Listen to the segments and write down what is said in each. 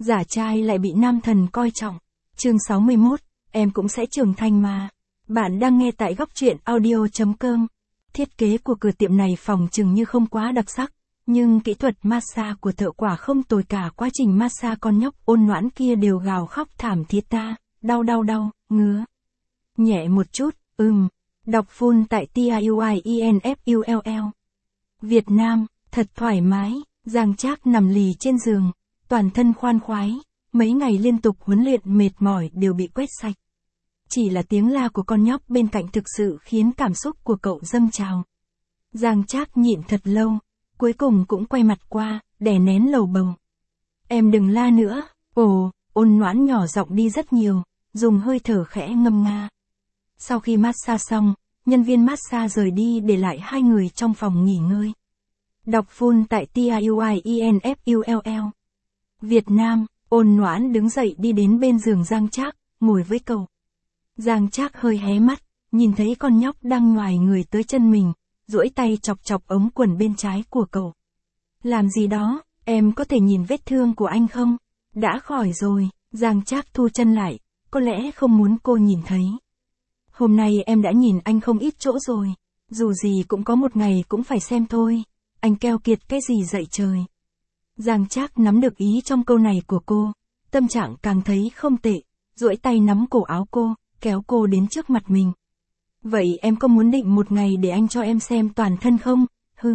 giả trai lại bị nam thần coi trọng. Chương 61, em cũng sẽ trưởng thành mà. Bạn đang nghe tại góc truyện audio.com. Thiết kế của cửa tiệm này phòng chừng như không quá đặc sắc, nhưng kỹ thuật massage của thợ quả không tồi, cả quá trình massage con nhóc ôn noãn kia đều gào khóc thảm thiết ta, đau, ngứa. Nhẹ một chút, đọc full tại TIUIENFULL. Việt Nam, thật thoải mái, Giang Trác nằm lì trên giường, toàn thân khoan khoái, mấy ngày liên tục huấn luyện mệt mỏi đều bị quét sạch. Chỉ là tiếng la của con nhóc bên cạnh thực sự khiến cảm xúc của cậu dâng trào. Giang Trác nhịn thật lâu, cuối cùng cũng quay mặt qua, đè nén lầu bầu. Em đừng la nữa. Ồ, ôn noãn nhỏ giọng đi rất nhiều, dùng hơi thở khẽ ngâm nga. Sau khi massage xong, nhân viên massage rời đi để lại hai người trong phòng nghỉ ngơi. Đọc full tại TIUIENFULL. Việt Nam, ôn noãn đứng dậy đi đến bên giường Giang Trác, ngồi với cậu. Giang Trác hơi hé mắt, nhìn thấy con nhóc đang nhoài người tới chân mình, duỗi tay chọc chọc ống quần bên trái của cậu. Làm gì đó, em có thể nhìn vết thương của anh không? Đã khỏi rồi. Giang Trác thu chân lại, có lẽ không muốn cô nhìn thấy. Hôm nay em đã nhìn anh không ít chỗ rồi, dù gì cũng có một ngày cũng phải xem thôi. Anh keo kiệt cái gì dậy trời. Giang Trác nắm được ý trong câu này của cô, tâm trạng càng thấy không tệ, duỗi tay nắm cổ áo cô, kéo cô đến trước mặt mình. Vậy em có muốn định một ngày để anh cho em xem toàn thân không?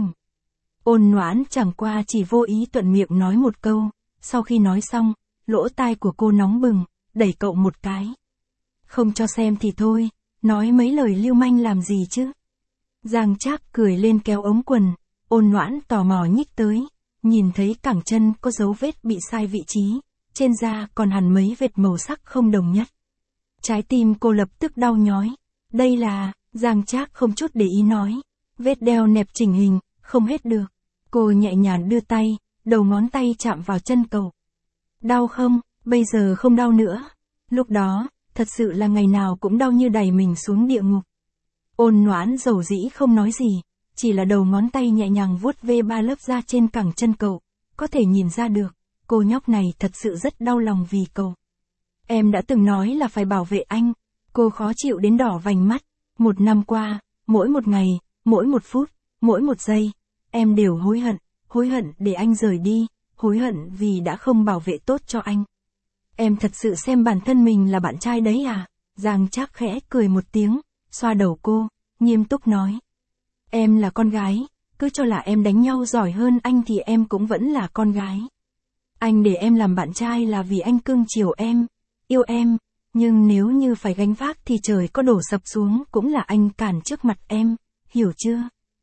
Ôn noãn chẳng qua chỉ vô ý thuận miệng nói một câu, sau khi nói xong, lỗ tai của cô nóng bừng, đẩy cậu một cái. Không cho xem thì thôi, nói mấy lời lưu manh làm gì chứ? Giang Trác cười lên kéo ống quần, ôn noãn tò mò nhích tới, nhìn thấy cẳng chân có dấu vết bị sai vị trí, trên da còn hằn mấy vệt màu sắc không đồng nhất. Trái tim cô lập tức đau nhói. Đây là, Giang Trác không chút để ý nói, vết đeo nẹp chỉnh hình, không hết được. Cô nhẹ nhàng đưa tay, đầu ngón tay chạm vào chân cậu. Đau không? Bây giờ không đau nữa. Lúc đó, thật sự là ngày nào cũng đau như đẩy mình xuống địa ngục. Ôn noãn dầu dĩ không nói gì, chỉ là đầu ngón tay nhẹ nhàng vuốt ve 3 lớp da trên cẳng chân cậu, có thể nhìn ra được, cô nhóc này thật sự rất đau lòng vì cậu. Em đã từng nói là phải bảo vệ anh. Cô khó chịu đến đỏ vành mắt. 1 năm qua, mỗi một ngày, mỗi một phút, mỗi một giây, em đều hối hận để anh rời đi, hối hận vì đã không bảo vệ tốt cho anh. Em thật sự xem bản thân mình là bạn trai đấy à? Giang Trác khẽ cười một tiếng, xoa đầu cô, nghiêm túc nói. Em là con gái, cứ cho là em đánh nhau giỏi hơn anh thì em cũng vẫn là con gái. Anh để em làm bạn trai là vì anh cưng chiều em, yêu em, nhưng nếu như phải gánh vác thì trời có đổ sập xuống cũng là anh cản trước mặt em, hiểu chưa?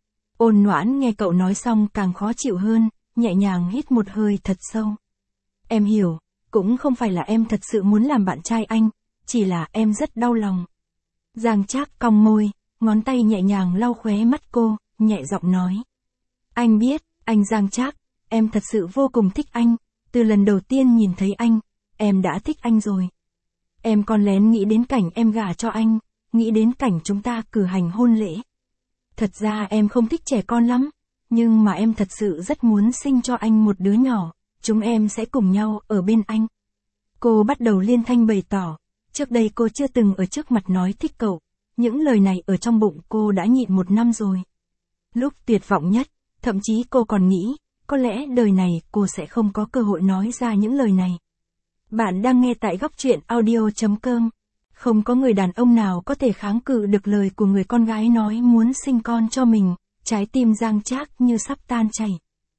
Ôn noãn nghe cậu nói xong càng khó chịu hơn, nhẹ nhàng hít một hơi thật sâu. Em hiểu, cũng không phải là em thật sự muốn làm bạn trai anh, chỉ là em rất đau lòng. Giang Trác cong môi, ngón tay nhẹ nhàng lau khóe mắt cô, nhẹ giọng nói. Anh biết, anh Giang Trác, em thật sự vô cùng thích anh, từ lần đầu tiên nhìn thấy anh, em đã thích anh rồi. Em còn lén nghĩ đến cảnh em gả cho anh, nghĩ đến cảnh chúng ta cử hành hôn lễ. Thật ra em không thích trẻ con lắm, nhưng mà em thật sự rất muốn sinh cho anh một đứa nhỏ, chúng em sẽ cùng nhau ở bên anh. Cô bắt đầu liên thanh bày tỏ, trước đây cô chưa từng ở trước mặt nói thích cậu, những lời này ở trong bụng cô đã nhịn 1 năm rồi. Lúc tuyệt vọng nhất, thậm chí cô còn nghĩ, có lẽ đời này cô sẽ không có cơ hội nói ra những lời này. Bạn đang nghe tại góc truyện audio.com. Không có người đàn ông nào có thể kháng cự được lời của người con gái nói muốn sinh con cho mình, trái tim Giang Trác như sắp tan chảy.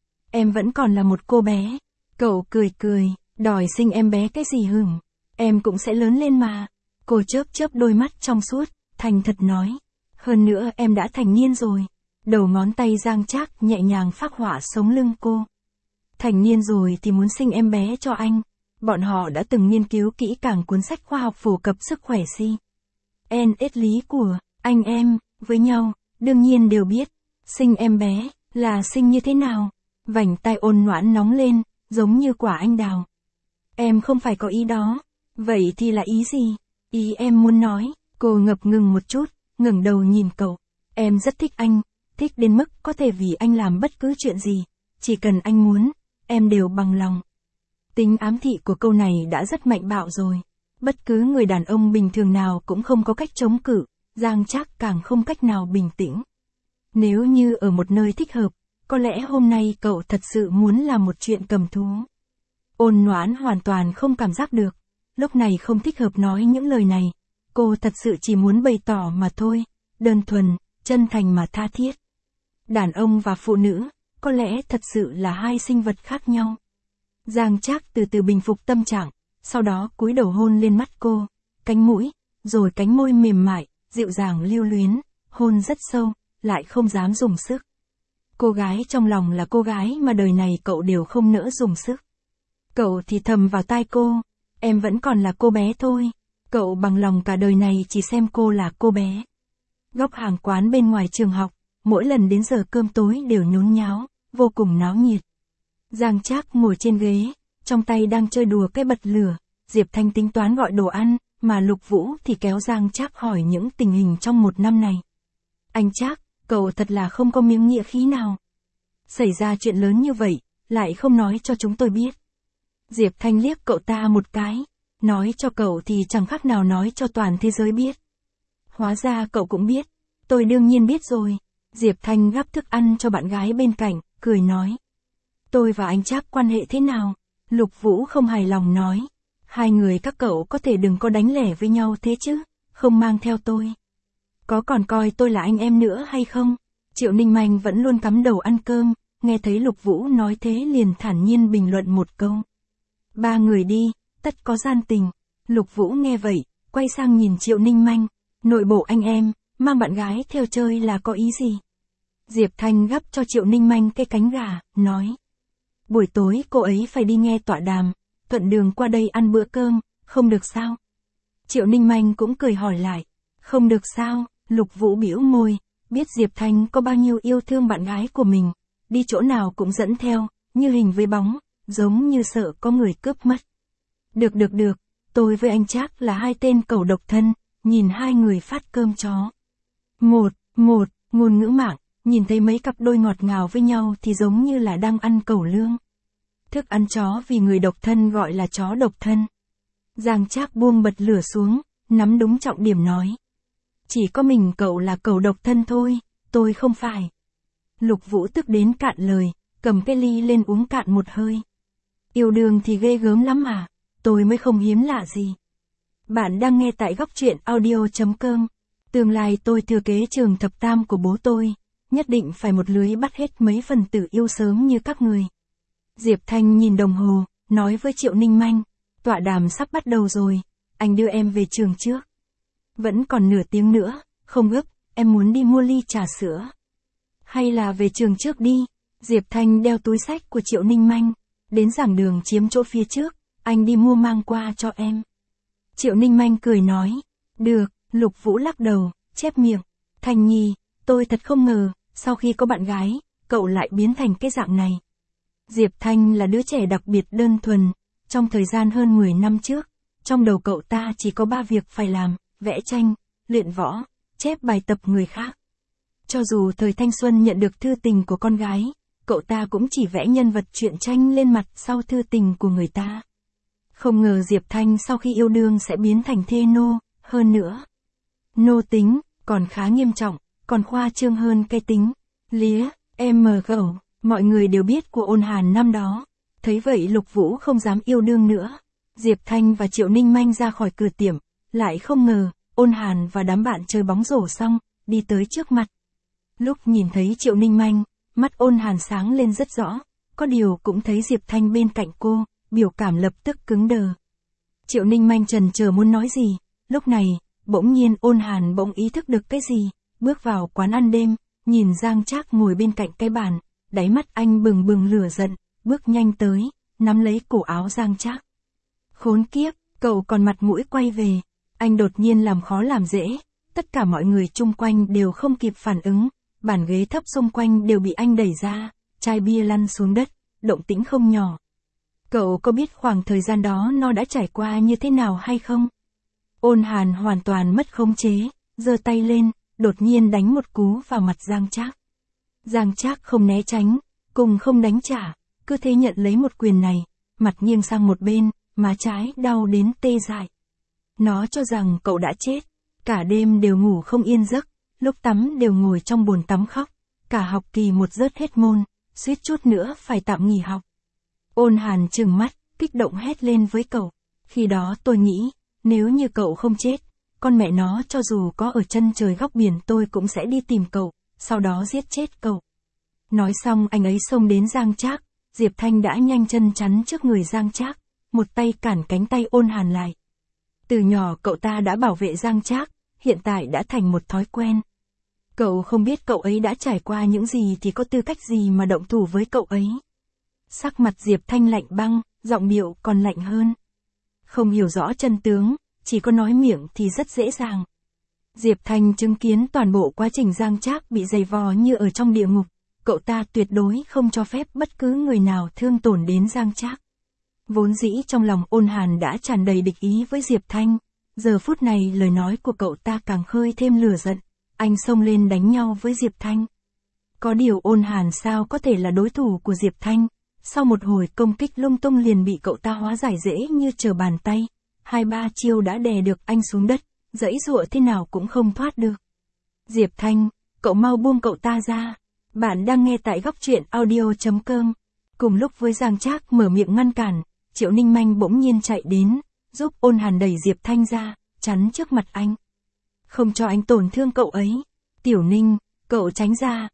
Em vẫn còn là một cô bé. Cậu cười, đòi sinh em bé cái gì hửng. Em cũng sẽ lớn lên mà. Cô chớp đôi mắt trong suốt, thành thật nói. Hơn nữa em đã thành niên rồi. Đầu ngón tay Giang Trác nhẹ nhàng phác họa sống lưng cô. Thành niên rồi thì muốn sinh em bé cho anh. Bọn họ đã từng nghiên cứu kỹ càng cuốn sách khoa học phổ cập sức khỏe NS lý của anh em với nhau, đương nhiên đều biết, sinh em bé là sinh như thế nào. Vành tai ôn noãn nóng lên, giống như quả anh đào. Em không phải có ý đó. Vậy thì là ý gì? Ý em muốn nói. Cô ngập ngừng một chút, ngẩng đầu nhìn cậu. Em rất thích anh, thích đến mức có thể vì anh làm bất cứ chuyện gì, chỉ cần anh muốn, em đều bằng lòng. Tính ám thị của câu này đã rất mạnh bạo rồi. Bất cứ người đàn ông bình thường nào cũng không có cách chống cự, Giang Trác càng không cách nào bình tĩnh. Nếu như ở một nơi thích hợp, có lẽ hôm nay cậu thật sự muốn làm một chuyện cầm thú. Ôn Noãn hoàn toàn không cảm giác được, lúc này không thích hợp nói những lời này, cô thật sự chỉ muốn bày tỏ mà thôi, đơn thuần, chân thành mà tha thiết. Đàn ông và phụ nữ, có lẽ thật sự là hai sinh vật khác nhau. Giang Trác từ từ bình phục tâm trạng, sau đó cúi đầu hôn lên mắt cô, cánh mũi, rồi cánh môi mềm mại, dịu dàng lưu luyến, hôn rất sâu, lại không dám dùng sức. Cô gái trong lòng là cô gái mà đời này cậu đều không nỡ dùng sức. Cậu thì thầm vào tai cô, em vẫn còn là cô bé thôi, cậu bằng lòng cả đời này chỉ xem cô là cô bé. Góc hàng quán bên ngoài trường học, mỗi lần đến giờ cơm tối đều nhốn nháo, vô cùng náo nhiệt. Giang Trác ngồi trên ghế, trong tay đang chơi đùa cái bật lửa, Diệp Thanh tính toán gọi đồ ăn, mà Lục Vũ thì kéo Giang Trác hỏi những tình hình trong một năm này. Anh Trác, cậu thật là không có miếng nghĩa khí nào. Xảy ra chuyện lớn như vậy, lại không nói cho chúng tôi biết. Diệp Thanh liếc cậu ta một cái, nói cho cậu thì chẳng khác nào nói cho toàn thế giới biết. Hóa ra cậu cũng biết, tôi đương nhiên biết rồi. Diệp Thanh gắp thức ăn cho bạn gái bên cạnh, cười nói. Tôi và anh Trác quan hệ thế nào? Lục Vũ không hài lòng nói. Hai người các cậu có thể đừng có đánh lẻ với nhau thế chứ, không mang theo tôi. Có còn coi tôi là anh em nữa hay không? Triệu Ninh Manh vẫn luôn cắm đầu ăn cơm, nghe thấy Lục Vũ nói thế liền thản nhiên bình luận một câu. Ba người đi, tất có gian tình. Lục Vũ nghe vậy, quay sang nhìn Triệu Ninh Manh. Nội bộ anh em, mang bạn gái theo chơi là có ý gì? Diệp Thanh gắp cho Triệu Ninh Manh cái cánh gà, nói. Buổi tối cô ấy phải đi nghe tọa đàm, thuận đường qua đây ăn bữa cơm, không được sao? Triệu Ninh Manh cũng cười hỏi lại. Không được sao? Lục Vũ bĩu môi, biết Diệp Thanh có bao nhiêu yêu thương bạn gái của mình, đi chỗ nào cũng dẫn theo, như hình với bóng, giống như sợ có người cướp mất. Được, tôi với anh Trác là hai tên cẩu độc thân, nhìn hai người phát cơm chó. Một, ngôn ngữ mạng, nhìn thấy mấy cặp đôi ngọt ngào với nhau thì giống như là đang ăn cẩu lương. Thức ăn chó vì người độc thân gọi là chó độc thân. Giang Trác buông bật lửa xuống, nắm đúng trọng điểm nói. Chỉ có mình cậu là cẩu độc thân thôi, tôi không phải. Lục Vũ tức đến cạn lời, cầm cái ly lên uống cạn một hơi. Yêu đương thì ghê gớm lắm à, tôi mới không hiếm lạ gì. Bạn đang nghe tại góc truyện audio.com. Tương lai tôi thừa kế trường thập tam của bố tôi, nhất định phải một lưới bắt hết mấy phần tử yêu sớm như các người. Diệp Thanh nhìn đồng hồ, nói với Triệu Ninh Manh, tọa đàm sắp bắt đầu rồi, anh đưa em về trường trước. Vẫn còn nửa tiếng nữa, không gấp, em muốn đi mua ly trà sữa. Hay là về trường trước đi, Diệp Thanh đeo túi xách của Triệu Ninh Manh, đến giảng đường chiếm chỗ phía trước, anh đi mua mang qua cho em. Triệu Ninh Manh cười nói, được, Lục Vũ lắc đầu, chép miệng, Thanh Nhi, tôi thật không ngờ, sau khi có bạn gái, cậu lại biến thành cái dạng này. Diệp Thanh là đứa trẻ đặc biệt đơn thuần, trong thời gian hơn 10 năm trước, trong đầu cậu ta chỉ có 3 việc phải làm, vẽ tranh, luyện võ, chép bài tập người khác. Cho dù thời thanh xuân nhận được thư tình của con gái, cậu ta cũng chỉ vẽ nhân vật truyện tranh lên mặt sau thư tình của người ta. Không ngờ Diệp Thanh sau khi yêu đương sẽ biến thành thê nô, hơn nữa. Nô tính, còn khá nghiêm trọng, còn khoa trương hơn cái tính. Lía, gẩu, mọi người đều biết của Ôn Hàn năm đó. Thấy vậy Lục Vũ không dám yêu đương nữa. Diệp Thanh và Triệu Ninh Manh ra khỏi cửa tiệm, lại không ngờ, Ôn Hàn và đám bạn chơi bóng rổ xong, đi tới trước mặt. Lúc nhìn thấy Triệu Ninh Manh, mắt Ôn Hàn sáng lên rất rõ, có điều cũng thấy Diệp Thanh bên cạnh cô, biểu cảm lập tức cứng đờ. Triệu Ninh Manh chần chờ muốn nói gì, lúc này, bỗng nhiên Ôn Hàn bỗng ý thức được cái gì, bước vào quán ăn đêm, nhìn Giang Trác ngồi bên cạnh cái bàn, đáy mắt anh bừng bừng lửa giận, bước nhanh tới, nắm lấy cổ áo Giang Trác. Khốn kiếp, cậu còn mặt mũi quay về, anh đột nhiên làm khó làm dễ, tất cả mọi người chung quanh đều không kịp phản ứng, bàn ghế thấp xung quanh đều bị anh đẩy ra, chai bia lăn xuống đất, động tĩnh không nhỏ. Cậu có biết khoảng thời gian đó nó đã trải qua như thế nào hay không? Ôn Hàn hoàn toàn mất khống chế, giơ tay lên, đột nhiên đánh một cú vào mặt Giang Trác. Giang Trác không né tránh, cùng không đánh trả, cứ thế nhận lấy một quyền này, mặt nghiêng sang một bên, má trái đau đến tê dại. Nó cho rằng cậu đã chết, cả đêm đều ngủ không yên giấc, lúc tắm đều ngồi trong bồn tắm khóc, cả học kỳ một rớt hết môn, suýt chút nữa phải tạm nghỉ học. Ôn Hàn trừng mắt, kích động hét lên với cậu. Khi đó tôi nghĩ, nếu như cậu không chết, con mẹ nó cho dù có ở chân trời góc biển tôi cũng sẽ đi tìm cậu, sau đó giết chết cậu. Nói xong anh ấy xông đến Giang Trác, Diệp Thanh đã nhanh chân chắn trước người Giang Trác, một tay cản cánh tay Ôn Hàn lại. Từ nhỏ cậu ta đã bảo vệ Giang Trác, hiện tại đã thành một thói quen. Cậu không biết cậu ấy đã trải qua những gì thì có tư cách gì mà động thủ với cậu ấy. Sắc mặt Diệp Thanh lạnh băng, giọng điệu còn lạnh hơn. Không hiểu rõ chân tướng, chỉ có nói miệng thì rất dễ dàng. Diệp Thanh chứng kiến toàn bộ quá trình Giang Trác bị giày vò như ở trong địa ngục, cậu ta tuyệt đối không cho phép bất cứ người nào thương tổn đến Giang Trác. Vốn dĩ trong lòng Ôn Hàn đã tràn đầy địch ý với Diệp Thanh, giờ phút này lời nói của cậu ta càng khơi thêm lửa giận, anh xông lên đánh nhau với Diệp Thanh. Có điều Ôn Hàn sao có thể là đối thủ của Diệp Thanh, sau một hồi công kích lung tung liền bị cậu ta hóa giải dễ như trở bàn tay, 2-3 chiêu đã đè được anh xuống đất, giãy giụa thế nào cũng không thoát được. Diệp Thanh, cậu mau buông cậu ta ra. Bạn đang nghe tại góc truyện audio.com. Cùng lúc với Giang Trác mở miệng ngăn cản, Triệu Ninh Manh bỗng nhiên chạy đến, giúp Ôn Hàn đẩy Diệp Thanh ra, chắn trước mặt anh. Không cho anh tổn thương cậu ấy. Tiểu Ninh, cậu tránh ra,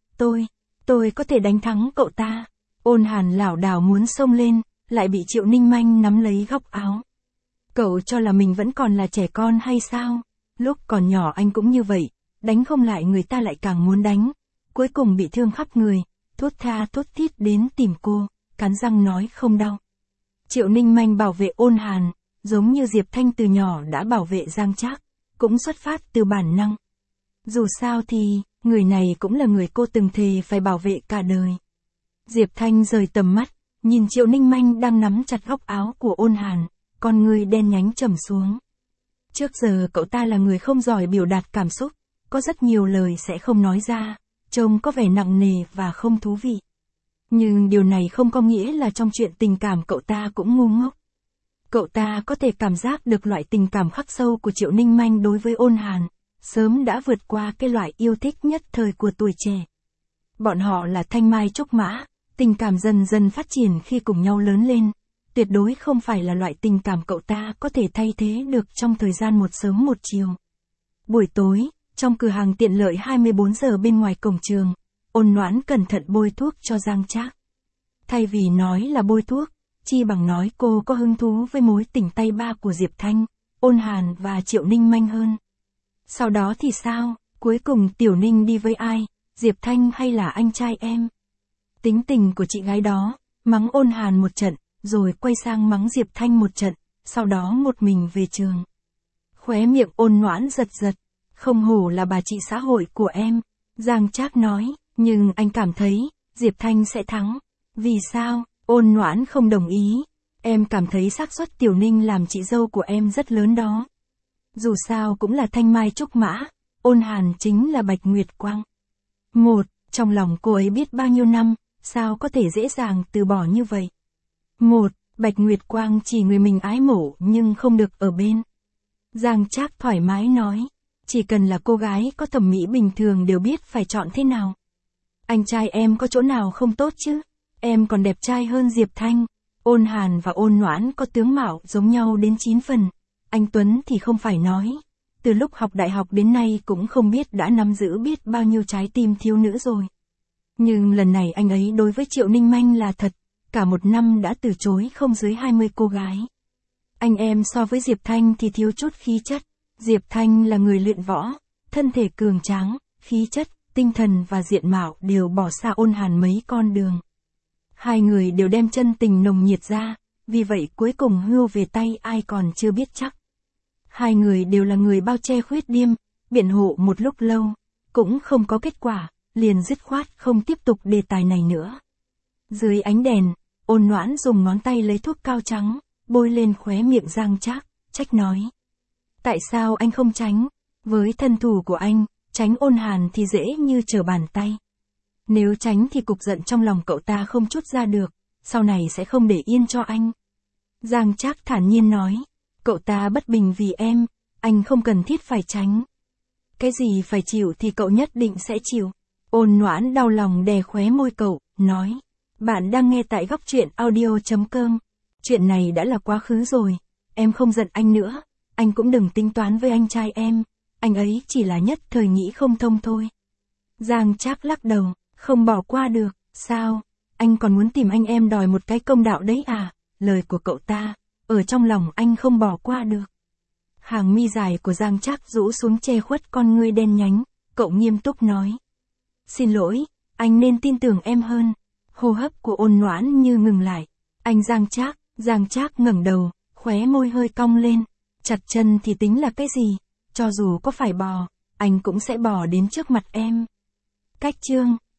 tôi có thể đánh thắng cậu ta. Ôn Hàn lảo đảo muốn xông lên, lại bị Triệu Ninh Manh nắm lấy góc áo. Cậu cho là mình vẫn còn là trẻ con hay sao? Lúc còn nhỏ anh cũng như vậy, đánh không lại người ta lại càng muốn đánh. Cuối cùng bị thương khắp người, thốt tha thốt thít đến tìm cô, cắn răng nói không đau. Triệu Ninh Manh bảo vệ Ôn Hàn, giống như Diệp Thanh từ nhỏ đã bảo vệ Giang Trác, cũng xuất phát từ bản năng. Dù sao thì, người này cũng là người cô từng thề phải bảo vệ cả đời. Diệp Thanh rời tầm mắt, nhìn Triệu Ninh Manh đang nắm chặt góc áo của Ôn Hàn, con người đen nhánh trầm xuống. Trước giờ cậu ta là người không giỏi biểu đạt cảm xúc, có rất nhiều lời sẽ không nói ra, trông có vẻ nặng nề và không thú vị. Nhưng điều này không có nghĩa là trong chuyện tình cảm cậu ta cũng ngu ngốc. Cậu ta có thể cảm giác được loại tình cảm khắc sâu của Triệu Ninh Manh đối với Ôn Hàn, sớm đã vượt qua cái loại yêu thích nhất thời của tuổi trẻ. Bọn họ là thanh mai trúc mã, tình cảm dần dần phát triển khi cùng nhau lớn lên, tuyệt đối không phải là loại tình cảm cậu ta có thể thay thế được trong thời gian một sớm một chiều. Buổi tối, trong cửa hàng tiện lợi 24 giờ bên ngoài cổng trường, Ôn Noãn cẩn thận bôi thuốc cho Giang Trác. Thay vì nói là bôi thuốc, chi bằng nói cô có hứng thú với mối tình tay ba của Diệp Thanh, Ôn Hàn và Triệu Ninh Manh hơn. Sau đó thì sao, cuối cùng Tiểu Ninh đi với ai, Diệp Thanh hay là anh trai em? Tính tình của chị gái đó, mắng Ôn Hàn một trận, rồi quay sang mắng Diệp Thanh một trận, sau đó một mình về trường. Khóe miệng Ôn Noãn giật giật, không hổ là bà chị xã hội của em, Giang Trác nói, nhưng anh cảm thấy, Diệp Thanh sẽ thắng. Vì sao? Ôn Noãn không đồng ý. Em cảm thấy xác suất Tiểu Ninh làm chị dâu của em rất lớn đó. Dù sao cũng là thanh mai trúc mã, Ôn Hàn chính là Bạch Nguyệt Quang. Trong lòng cô ấy biết bao nhiêu năm, sao có thể dễ dàng từ bỏ như vậy. Bạch Nguyệt Quang chỉ người mình ái mộ nhưng không được ở bên. Giang Trác thoải mái nói, chỉ cần là cô gái có thẩm mỹ bình thường đều biết phải chọn thế nào. Anh trai em có chỗ nào không tốt chứ? Em còn đẹp trai hơn Diệp Thanh. Ôn Hàn và Ôn Noãn có tướng mạo giống nhau đến 9 phần. Anh Tuấn thì không phải nói. Từ lúc học đại học đến nay cũng không biết đã nắm giữ biết bao nhiêu trái tim thiếu nữ rồi. Nhưng lần này anh ấy đối với Triệu Ninh Manh là thật, cả một năm đã từ chối không dưới 20 cô gái. Anh em so với Diệp Thanh thì thiếu chút khí chất. Diệp Thanh là người luyện võ, thân thể cường tráng, khí chất, tinh thần và diện mạo đều bỏ xa Ôn Hàn mấy con đường. Hai người đều đem chân tình nồng nhiệt ra, vì vậy cuối cùng hưu về tay ai còn chưa biết chắc. Hai người đều là người bao che khuyết điểm, biện hộ một lúc lâu, cũng không có kết quả, liền dứt khoát không tiếp tục đề tài này nữa. Dưới ánh đèn, Ôn Noãn dùng ngón tay lấy thuốc cao trắng, bôi lên khóe miệng Giang Trác, trách nói. Tại sao anh không tránh? Với thân thủ của anh, tránh Ôn Hàn thì dễ như trở bàn tay. Nếu tránh thì cục giận trong lòng cậu ta không trút ra được, sau này sẽ không để yên cho anh. Giang Trác thản nhiên nói. Cậu ta bất bình vì em, anh không cần thiết phải tránh. Cái gì phải chịu thì cậu nhất định sẽ chịu. Ôn Noãn đau lòng đè khóe môi cậu, nói. Bạn đang nghe tại Góc Truyện Audio.com. Chuyện này đã là quá khứ rồi, em không giận anh nữa, anh cũng đừng tính toán với anh trai em, anh ấy chỉ là nhất thời nghĩ không thông thôi. Giang Trác lắc đầu, không bỏ qua được, sao, anh còn muốn tìm anh em đòi một cái công đạo đấy à, lời của cậu ta, ở trong lòng anh không bỏ qua được. Hàng mi dài của Giang Trác rũ xuống che khuất con ngươi đen nhánh, cậu nghiêm túc nói. Xin lỗi, anh nên tin tưởng em hơn. Hô hấp của Ôn Noãn như ngừng lại. Anh Giang Trác ngẩng đầu, khóe môi hơi cong lên. Chặt chân thì tính là cái gì? Cho dù có phải bò, anh cũng sẽ bò đến trước mặt em. Cách chương